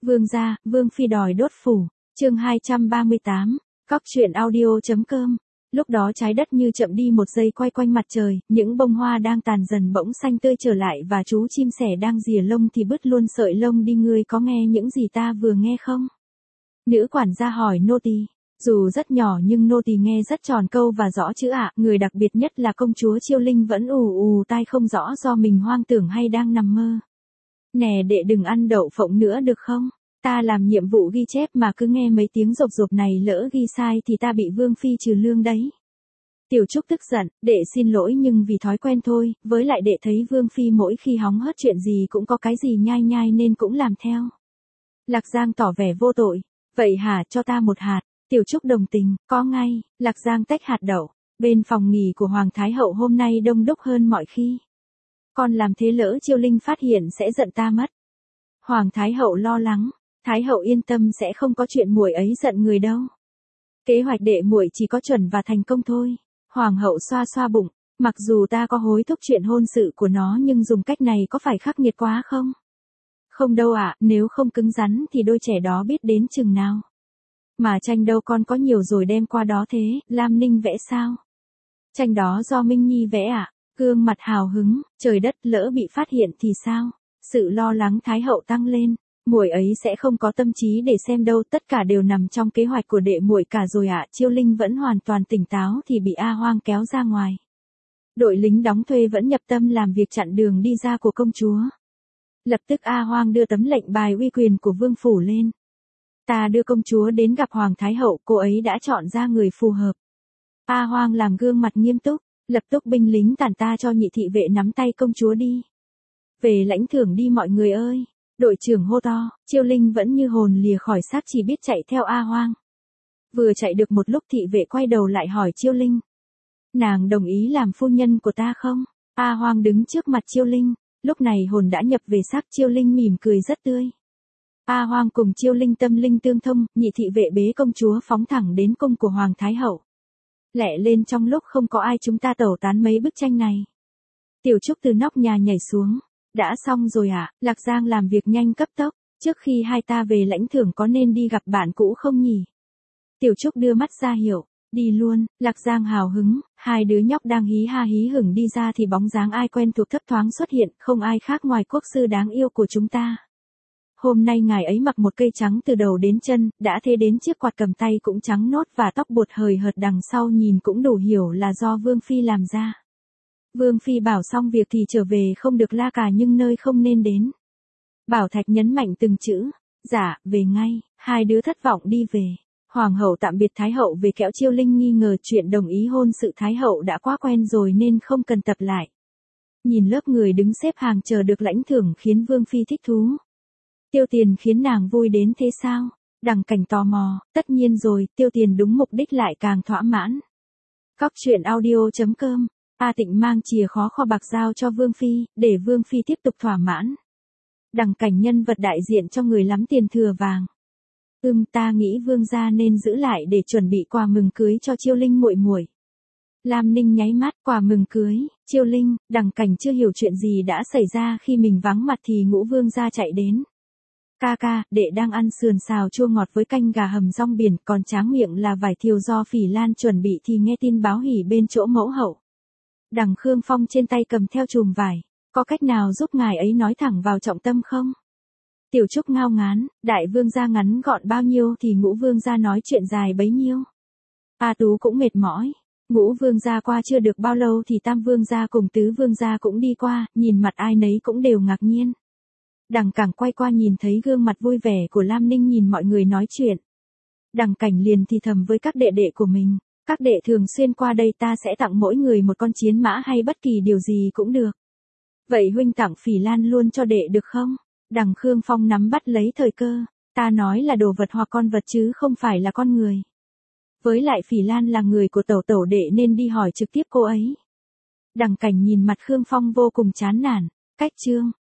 Vương gia, Vương phi đòi đốt phủ. Chương 238. Cóc truyện audio.com. Lúc đó trái đất như chậm đi một giây quay quanh mặt trời, những bông hoa đang tàn dần bỗng xanh tươi trở lại và chú chim sẻ đang rìa lông thì bứt luôn sợi lông đi. Ngươi có nghe những gì ta vừa nghe không? Nữ quản gia hỏi nô tỳ. Dù rất nhỏ nhưng nô tỳ nghe rất tròn câu và rõ chữ ạ. Người đặc biệt nhất là công chúa Chiêu Linh vẫn ù tai không rõ do mình hoang tưởng hay đang nằm mơ. Nè đệ đừng ăn đậu phộng nữa được không? Ta làm nhiệm vụ ghi chép mà cứ nghe mấy tiếng rộp rộp này, lỡ ghi sai thì ta bị Vương phi trừ lương đấy. Tiểu Trúc tức giận, đệ xin lỗi nhưng vì thói quen thôi, với lại đệ thấy Vương phi mỗi khi hóng hớt chuyện gì cũng có cái gì nhai nhai nên cũng làm theo. Lạc Giang tỏ vẻ vô tội, vậy hả, cho ta một hạt. Tiểu Trúc đồng tình, có ngay. Lạc Giang tách hạt đậu. Bên phòng nghỉ của Hoàng Thái Hậu hôm nay đông đúc hơn mọi khi. Con làm thế lỡ Chiêu Linh phát hiện sẽ giận ta mất. Hoàng Thái Hậu lo lắng. Thái Hậu yên tâm, sẽ không có chuyện muội ấy giận người đâu. Kế hoạch đệ muội chỉ có chuẩn và thành công thôi. Hoàng hậu xoa xoa bụng. Mặc dù ta có hối thúc chuyện hôn sự của nó nhưng dùng cách này có phải khắc nghiệt quá không? Không đâu ạ, nếu không cứng rắn thì đôi trẻ đó biết đến chừng nào. Mà tranh đâu con có nhiều rồi đem qua đó thế, Lam Ninh vẽ sao? Tranh đó do Minh Nhi vẽ ạ. Gương mặt hào hứng, trời đất, lỡ bị phát hiện thì sao? Sự lo lắng Thái Hậu tăng lên. Muội ấy sẽ không có tâm trí để xem đâu, tất cả đều nằm trong kế hoạch của đệ muội cả rồi ạ. Chiêu Linh vẫn hoàn toàn tỉnh táo thì bị A Hoang kéo ra ngoài. Đội lính đóng thuê vẫn nhập tâm làm việc chặn đường đi ra của công chúa. Lập tức A Hoang đưa tấm lệnh bài uy quyền của vương phủ lên. Ta đưa công chúa đến gặp Hoàng Thái Hậu, cô ấy đã chọn ra người phù hợp. A Hoang làm gương mặt nghiêm túc, lập tức binh lính tản ta cho nhị thị vệ nắm tay công chúa đi. Về lãnh thưởng đi mọi người ơi. Đội trưởng hô to. Chiêu Linh vẫn như hồn lìa khỏi xác, chỉ biết chạy theo A Hoang. Vừa chạy được một lúc thị vệ quay đầu lại hỏi Chiêu Linh. Nàng đồng ý làm phu nhân của ta không? A Hoang đứng trước mặt Chiêu Linh. Lúc này hồn đã nhập về xác, Chiêu Linh mỉm cười rất tươi. A Hoang cùng Chiêu Linh tâm linh tương thông, nhị thị vệ bế công chúa phóng thẳng đến cung của Hoàng Thái Hậu. Lẹ lên, trong lúc không có ai chúng ta tẩu tán mấy bức tranh này. Tiểu Trúc từ nóc nhà nhảy xuống. Đã xong rồi ạ. Lạc Giang làm việc nhanh cấp tốc. Trước khi hai ta về lãnh thưởng có nên đi gặp bạn cũ không nhỉ? Tiểu Trúc đưa mắt ra hiệu. Đi luôn. Lạc Giang hào hứng. Hai đứa nhóc đang hí ha hí hửng đi ra thì bóng dáng ai quen thuộc thấp thoáng xuất hiện, không ai khác ngoài quốc sư đáng yêu của chúng ta. Hôm nay ngài ấy mặc một cây trắng từ đầu đến chân, đã thế đến chiếc quạt cầm tay cũng trắng nốt và tóc buột hời hợt đằng sau nhìn cũng đủ hiểu là do Vương phi làm ra. Vương phi bảo xong việc thì trở về không được la cà nhưng nơi không nên đến. Bảo Thạch nhấn mạnh từng chữ. Dạ, về ngay. Hai đứa thất vọng đi về. Hoàng hậu tạm biệt Thái Hậu về kẻo Chiêu Linh nghi ngờ chuyện đồng ý hôn sự Thái Hậu đã quá quen rồi nên không cần tập lại. Nhìn lớp người đứng xếp hàng chờ được lãnh thưởng khiến Vương phi thích thú. Tiêu Tiền khiến nàng vui đến thế sao? Đằng Cảnh tò mò. Tất nhiên rồi, Tiêu Tiền đúng mục đích lại càng thỏa mãn. Cóc truyện audio.com. A Tịnh mang chìa khóa kho bạc giao cho Vương phi, để Vương phi tiếp tục thỏa mãn. Đằng Cảnh nhân vật đại diện cho người lắm tiền thừa vàng. Ta nghĩ Vương gia nên giữ lại để chuẩn bị quà mừng cưới cho Chiêu Linh muội muội. Lam Ninh nháy mắt. Quà mừng cưới, Chiêu Linh. Đằng Cảnh chưa hiểu chuyện gì đã xảy ra khi mình vắng mặt thì Ngũ Vương gia chạy đến. Ca ca, đệ đang ăn sườn xào chua ngọt với canh gà hầm rong biển, còn tráng miệng là vải thiều do Phỉ Lan chuẩn bị thì nghe tin báo hỉ bên chỗ mẫu hậu. Đằng Khương Phong trên tay cầm theo chùm vải. Có cách nào giúp ngài ấy nói thẳng vào trọng tâm không? Tiểu Trúc ngao ngán. Đại vương gia ngắn gọn bao nhiêu thì Ngũ Vương gia nói chuyện dài bấy nhiêu. A Tú cũng mệt mỏi. Ngũ Vương gia qua chưa được bao lâu thì Tam Vương gia cùng Tứ Vương gia cũng đi qua, nhìn mặt ai nấy cũng đều ngạc nhiên. Đằng Cảng quay qua nhìn thấy gương mặt vui vẻ của Lam Ninh nhìn mọi người nói chuyện. Đằng Cảnh liền thì thầm với các đệ đệ của mình. Các đệ thường xuyên qua đây, ta sẽ tặng mỗi người một con chiến mã hay bất kỳ điều gì cũng được. Vậy huynh tặng Phỉ Lan luôn cho đệ được không? Đằng Khương Phong nắm bắt lấy thời cơ. Ta nói là đồ vật hoặc con vật chứ không phải là con người. Với lại Phỉ Lan là người của tẩu tẩu đệ nên đi hỏi trực tiếp cô ấy. Đằng Cảnh nhìn mặt Khương Phong vô cùng chán nản. Cách chương.